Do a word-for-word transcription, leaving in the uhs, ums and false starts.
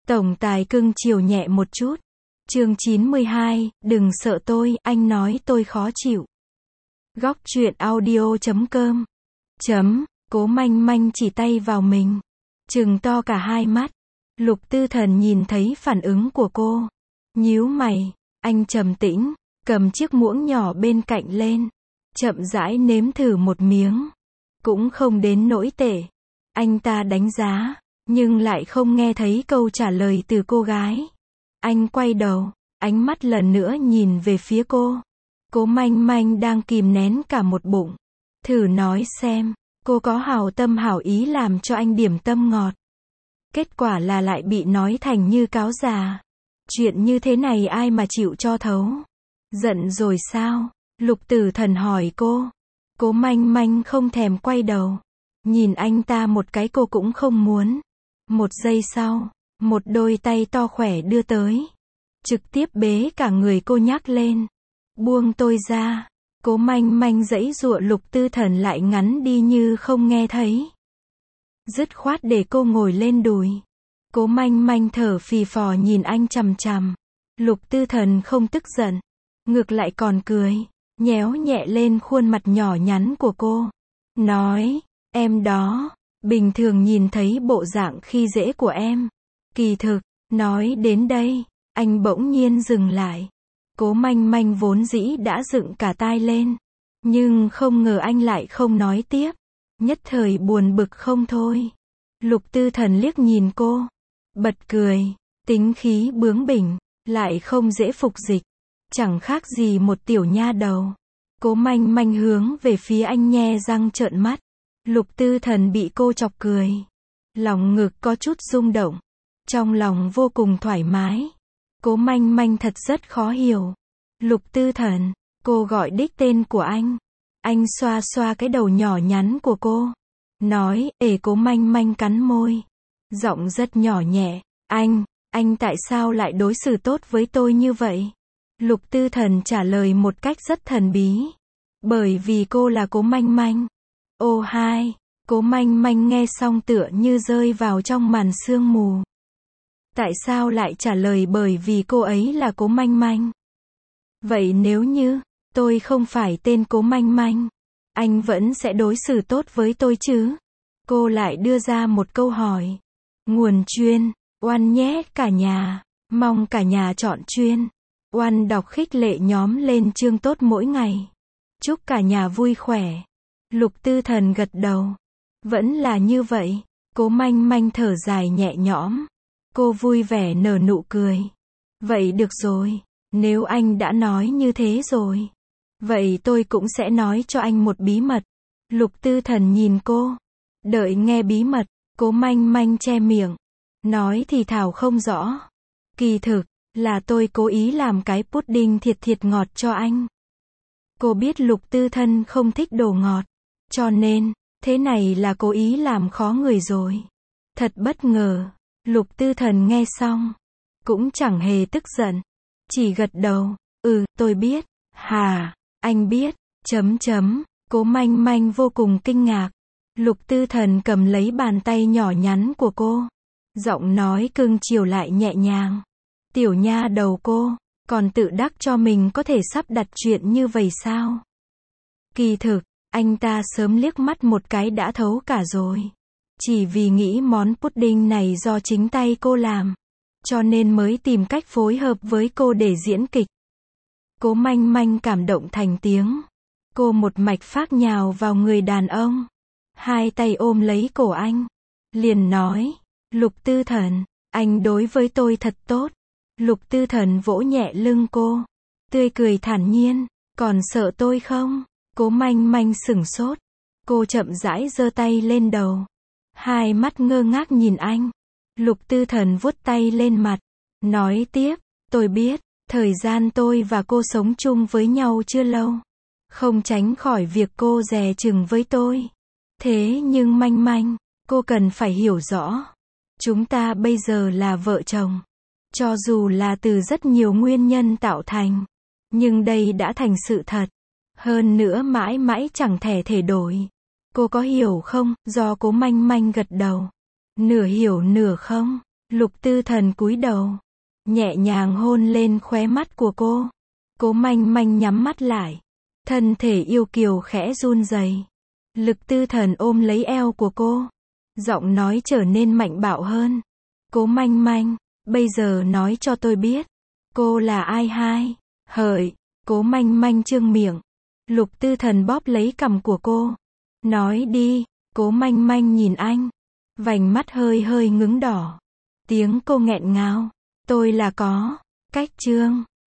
Tổng tài cưng chiều nhẹ một chút. Chương chín mươi hai, đừng sợ tôi, anh nói tôi khó chịu. Góc truyện audio chấm com. Chấm, Cố Manh Manh chỉ tay vào mình. Trừng to cả hai mắt. Lục Tư Thần nhìn thấy phản ứng của cô. Nhíu mày, anh trầm tĩnh, cầm chiếc muỗng nhỏ bên cạnh lên. Chậm rãi nếm thử một miếng. Cũng không đến nỗi tệ. Anh ta đánh giá, nhưng lại không nghe thấy câu trả lời từ cô gái. Anh quay đầu, ánh mắt lần nữa nhìn về phía cô. Cố Manh Manh đang kìm nén cả một bụng. Thử nói xem, cô có hảo tâm hảo ý làm cho anh điểm tâm ngọt. Kết quả là lại bị nói thành như cáo già. Chuyện như thế này ai mà chịu cho thấu. Giận rồi sao? Lục Tử Thần hỏi cô. Cố Manh Manh không thèm quay đầu. Nhìn anh ta một cái cô cũng không muốn. Một giây sau, một đôi tay to khỏe đưa tới. Trực tiếp bế cả người cô nhắc lên. Buông tôi ra. Cố Manh Manh giãy giụa. Lục Tư Thần lại ngắn đi như không nghe thấy. Dứt khoát để cô ngồi lên đùi. Cố Manh Manh thở phì phò nhìn anh chằm chằm. Lục Tư Thần không tức giận. Ngược lại còn cười. Nhéo nhẹ lên khuôn mặt nhỏ nhắn của cô. Nói, em đó, bình thường nhìn thấy bộ dạng khi dễ của em. Kỳ thực, nói đến đây, anh bỗng nhiên dừng lại. Cố Manh Manh vốn dĩ đã dựng cả tai lên. Nhưng không ngờ anh lại không nói tiếp. Nhất thời buồn bực không thôi. Lục Tư Thần liếc nhìn cô. Bật cười. Tính khí bướng bỉnh. Lại không dễ phục dịch. Chẳng khác gì một tiểu nha đầu. Cố Manh Manh hướng về phía anh nhe răng trợn mắt. Lục Tư Thần bị cô chọc cười. Lòng ngực có chút rung động. Trong lòng vô cùng thoải mái. Cố Manh Manh thật rất khó hiểu. Lục Tư Thần, cô gọi đích tên của anh. Anh xoa xoa cái đầu nhỏ nhắn của cô. Nói, ể Cố Manh Manh cắn môi. Giọng rất nhỏ nhẹ. Anh, anh tại sao lại đối xử tốt với tôi như vậy? Lục Tư Thần trả lời một cách rất thần bí. Bởi vì cô là Cố Manh Manh. Ô hai, Cố Manh Manh nghe xong tựa như rơi vào trong màn sương mù. Tại sao lại trả lời bởi vì cô ấy là Cố Manh Manh? Vậy nếu như, tôi không phải tên Cố Manh Manh, anh vẫn sẽ đối xử tốt với tôi chứ? Cô lại đưa ra một câu hỏi. Nguồn chuyên, oan nhé cả nhà, mong cả nhà chọn chuyên. Oan đọc khích lệ nhóm lên chương tốt mỗi ngày. Chúc cả nhà vui khỏe. Lục Tư Thần gật đầu. Vẫn là như vậy. Cố Manh Manh thở dài nhẹ nhõm. Cô vui vẻ nở nụ cười. Vậy được rồi. Nếu anh đã nói như thế rồi. Vậy tôi cũng sẽ nói cho anh một bí mật. Lục Tư Thần nhìn cô. Đợi nghe bí mật. Cố Manh Manh che miệng. Nói thì thảo không rõ. Kỳ thực, là tôi cố ý làm cái pudding thiệt thiệt ngọt cho anh. Cô biết Lục Tư Thần không thích đồ ngọt. Cho nên, thế này là cố ý làm khó người rồi. Thật bất ngờ. Lục Tư Thần nghe xong. Cũng chẳng hề tức giận. Chỉ gật đầu. Ừ, tôi biết. Hà, anh biết. Chấm chấm. Cố Manh Manh vô cùng kinh ngạc. Lục Tư Thần cầm lấy bàn tay nhỏ nhắn của cô. Giọng nói cưng chiều lại nhẹ nhàng. Tiểu nha đầu cô, còn tự đắc cho mình có thể sắp đặt chuyện như vậy sao? Kỳ thực, anh ta sớm liếc mắt một cái đã thấu cả rồi. Chỉ vì nghĩ món pudding này do chính tay cô làm. Cho nên mới tìm cách phối hợp với cô để diễn kịch. Cố Manh Manh cảm động thành tiếng. Cô một mạch phác nhào vào người đàn ông. Hai tay ôm lấy cổ anh. Liền nói, Lục Tư Thần, anh đối với tôi thật tốt. Lục Tư Thần vỗ nhẹ lưng cô. Tươi cười thản nhiên. Còn sợ tôi không? Cố Manh Manh sửng sốt. Cô chậm rãi giơ tay lên đầu. Hai mắt ngơ ngác nhìn anh. Lục Tư Thần vuốt tay lên mặt. Nói tiếp, tôi biết, thời gian tôi và cô sống chung với nhau chưa lâu. Không tránh khỏi việc cô dè chừng với tôi. Thế nhưng Manh Manh, cô cần phải hiểu rõ. Chúng ta bây giờ là vợ chồng. Cho dù là từ rất nhiều nguyên nhân tạo thành. Nhưng đây đã thành sự thật. Hơn nữa mãi mãi chẳng thể thể đổi. Cô có hiểu không? Do Cố Manh Manh gật đầu. Nửa hiểu nửa không. Lục Tư Thần cúi đầu, nhẹ nhàng hôn lên khóe mắt của cô. Cố Manh Manh nhắm mắt lại, thân thể yêu kiều khẽ run rẩy. Lục Tư Thần ôm lấy eo của cô, giọng nói trở nên mạnh bạo hơn. Cố Manh Manh, bây giờ nói cho tôi biết, cô là ai hai? Hỡi, Cố Manh Manh trương miệng. Lục Tư Thần bóp lấy cằm của cô. Nói đi, Cố Manh Manh nhìn anh, vành mắt hơi hơi ngứng đỏ. Tiếng cô nghẹn ngào, tôi là có, cách Trương.